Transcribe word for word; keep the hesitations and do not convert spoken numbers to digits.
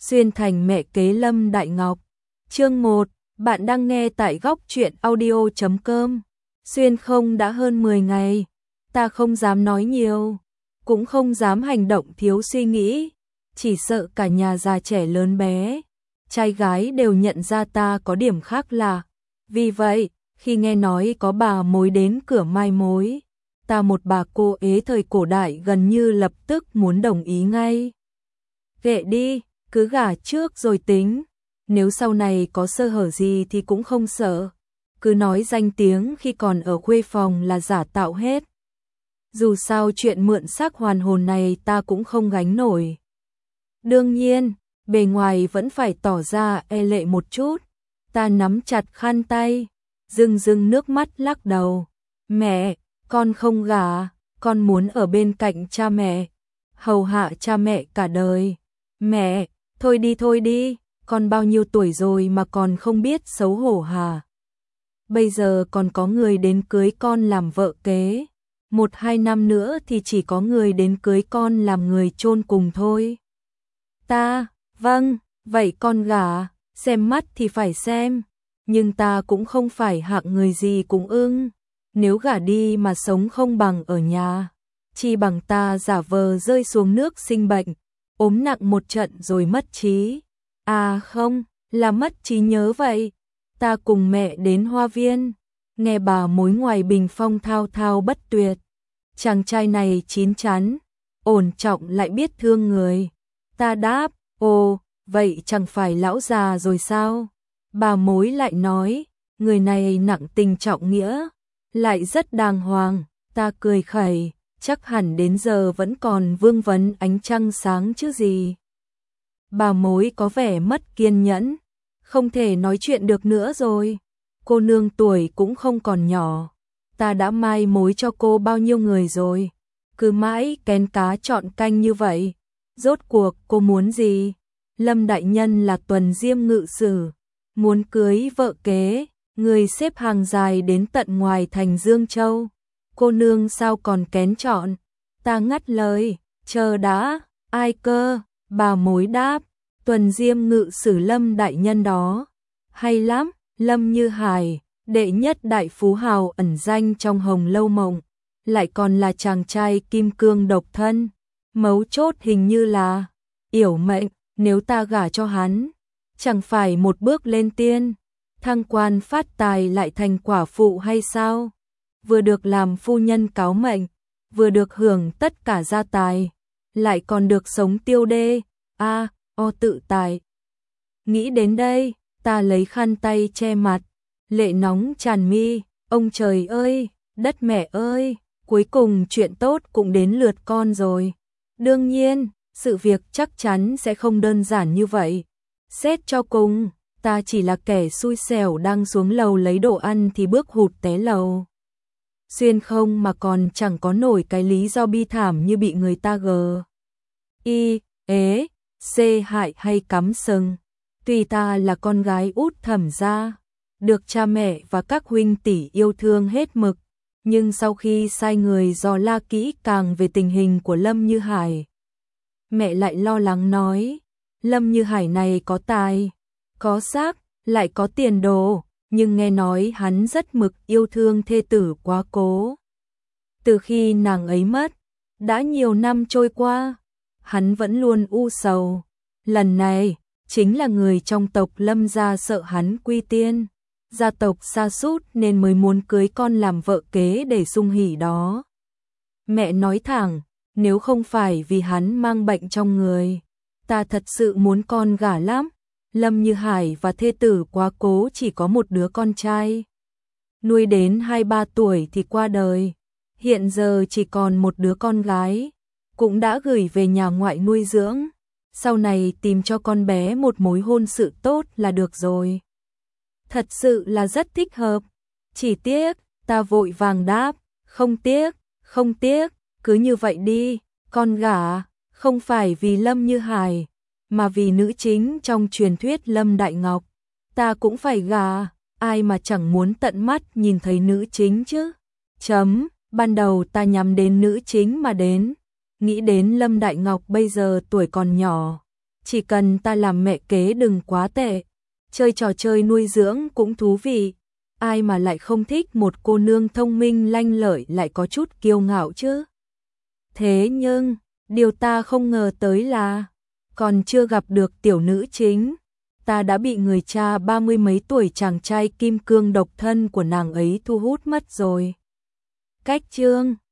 Xuyên thành mẹ kế Lâm Đại Ngọc. Chương một, bạn đang nghe tại góc truyện audio chấm com. Xuyên không đã hơn mười ngày, ta không dám nói nhiều, cũng không dám hành động thiếu suy nghĩ, chỉ sợ cả nhà già trẻ lớn bé, trai gái đều nhận ra ta có điểm khác lạ. Vì vậy, khi nghe nói có bà mối đến cửa mai mối, ta một bà cô ế thời cổ đại gần như lập tức muốn đồng ý ngay. Kệ đi, cứ gả trước rồi tính, nếu sau này có sơ hở gì thì cũng không sợ, cứ nói danh tiếng khi còn ở khuê phòng là giả tạo hết. Dù sao chuyện mượn xác hoàn hồn này ta cũng không gánh nổi. Đương nhiên, bề ngoài vẫn phải tỏ ra e lệ một chút. Ta nắm chặt khăn tay, rưng rưng nước mắt lắc đầu. Mẹ, con không gả, con muốn ở bên cạnh cha mẹ, hầu hạ cha mẹ cả đời. Mẹ, thôi đi thôi đi, con bao nhiêu tuổi rồi mà còn không biết xấu hổ hả? Bây giờ còn có người đến cưới con làm vợ kế, một hai năm nữa thì chỉ có người đến cưới con làm người chôn cùng thôi. Ta, vâng, vậy con gả, xem mắt thì phải xem, nhưng ta cũng không phải hạng người gì cũng ưng, nếu gả đi mà sống không bằng ở nhà, chi bằng ta giả vờ rơi xuống nước sinh bệnh, ốm nặng một trận rồi mất trí. À không, là mất trí nhớ vậy. Ta cùng mẹ đến hoa viên, nghe bà mối ngoài bình phong thao thao bất tuyệt. Chàng trai này chín chắn, ổn trọng lại biết thương người. Ta đáp, ồ, vậy chẳng phải lão già rồi sao? Bà mối lại nói, người này nặng tình trọng nghĩa, lại rất đàng hoàng. Ta cười khẩy, chắc hẳn đến giờ vẫn còn vương vấn ánh trăng sáng chứ gì. Bà mối có vẻ mất kiên nhẫn, không thể nói chuyện được nữa rồi. Cô nương tuổi cũng không còn nhỏ, ta đã mai mối cho cô bao nhiêu người rồi, cứ mãi kén cá chọn canh như vậy. Rốt cuộc cô muốn gì? Lâm đại nhân là tuần diêm ngự sử, muốn cưới vợ kế, người xếp hàng dài đến tận ngoài thành Dương Châu. Cô nương sao còn kén chọn? Ta ngắt lời, chờ đã, ai cơ? Bà mối đáp, tuần diêm ngự sử Lâm đại nhân đó. Hay lắm, Lâm Như Hải, đệ nhất đại phú hào ẩn danh trong Hồng Lâu Mộng, lại còn là chàng trai kim cương độc thân. Mấu chốt hình như là yểu mệnh, nếu ta gả cho hắn, chẳng phải một bước lên tiên, thăng quan phát tài lại thành quả phụ hay sao? Vừa được làm phu nhân cáo mệnh, vừa được hưởng tất cả gia tài, lại còn được sống tiêu đê, a, o tự tài. Nghĩ đến đây, ta lấy khăn tay che mặt, lệ nóng tràn mi. Ông trời ơi, đất mẹ ơi, cuối cùng chuyện tốt cũng đến lượt con rồi. Đương nhiên, sự việc chắc chắn sẽ không đơn giản như vậy. Xét cho cùng, ta chỉ là kẻ xui xẻo đang xuống lầu lấy đồ ăn thì bước hụt té lầu. Xuyên không mà còn chẳng có nổi cái lý do bi thảm như bị người ta gờ y, ế, xê hại hay cắm sừng. Tuy ta là con gái út Thẩm gia, được cha mẹ và các huynh tỷ yêu thương hết mực, nhưng sau khi sai người dò la kỹ càng về tình hình của Lâm Như Hải, mẹ lại lo lắng nói, Lâm Như Hải này có tài, có xác, lại có tiền đồ, nhưng nghe nói hắn rất mực yêu thương thê tử quá cố. Từ khi nàng ấy mất, đã nhiều năm trôi qua, hắn vẫn luôn u sầu. Lần này, chính là người trong tộc Lâm gia sợ hắn quy tiên, gia tộc sa sút nên mới muốn cưới con làm vợ kế để sung hỉ đó. Mẹ nói thẳng, nếu không phải vì hắn mang bệnh trong người, ta thật sự muốn con gả lắm. Lâm Như Hải và thê tử quá cố chỉ có một đứa con trai, nuôi đến hai ba tuổi thì qua đời, hiện giờ chỉ còn một đứa con gái, cũng đã gửi về nhà ngoại nuôi dưỡng. Sau này tìm cho con bé một mối hôn sự tốt là được rồi. Thật sự là rất thích hợp. Chỉ tiếc, ta vội vàng đáp, không tiếc, không tiếc, cứ như vậy đi, con gả, không phải vì Lâm Như Hải, mà vì nữ chính trong truyền thuyết Lâm Đại Ngọc. Ta cũng phải gả, ai mà chẳng muốn tận mắt nhìn thấy nữ chính chứ. Chấm, ban đầu ta nhắm đến nữ chính mà đến, nghĩ đến Lâm Đại Ngọc bây giờ tuổi còn nhỏ, chỉ cần ta làm mẹ kế đừng quá tệ, chơi trò chơi nuôi dưỡng cũng thú vị, ai mà lại không thích một cô nương thông minh lanh lợi lại có chút kiêu ngạo chứ. Thế nhưng, điều ta không ngờ tới là, còn chưa gặp được tiểu nữ chính, ta đã bị người cha ba mươi mấy tuổi chàng trai kim cương độc thân của nàng ấy thu hút mất rồi. Cách chương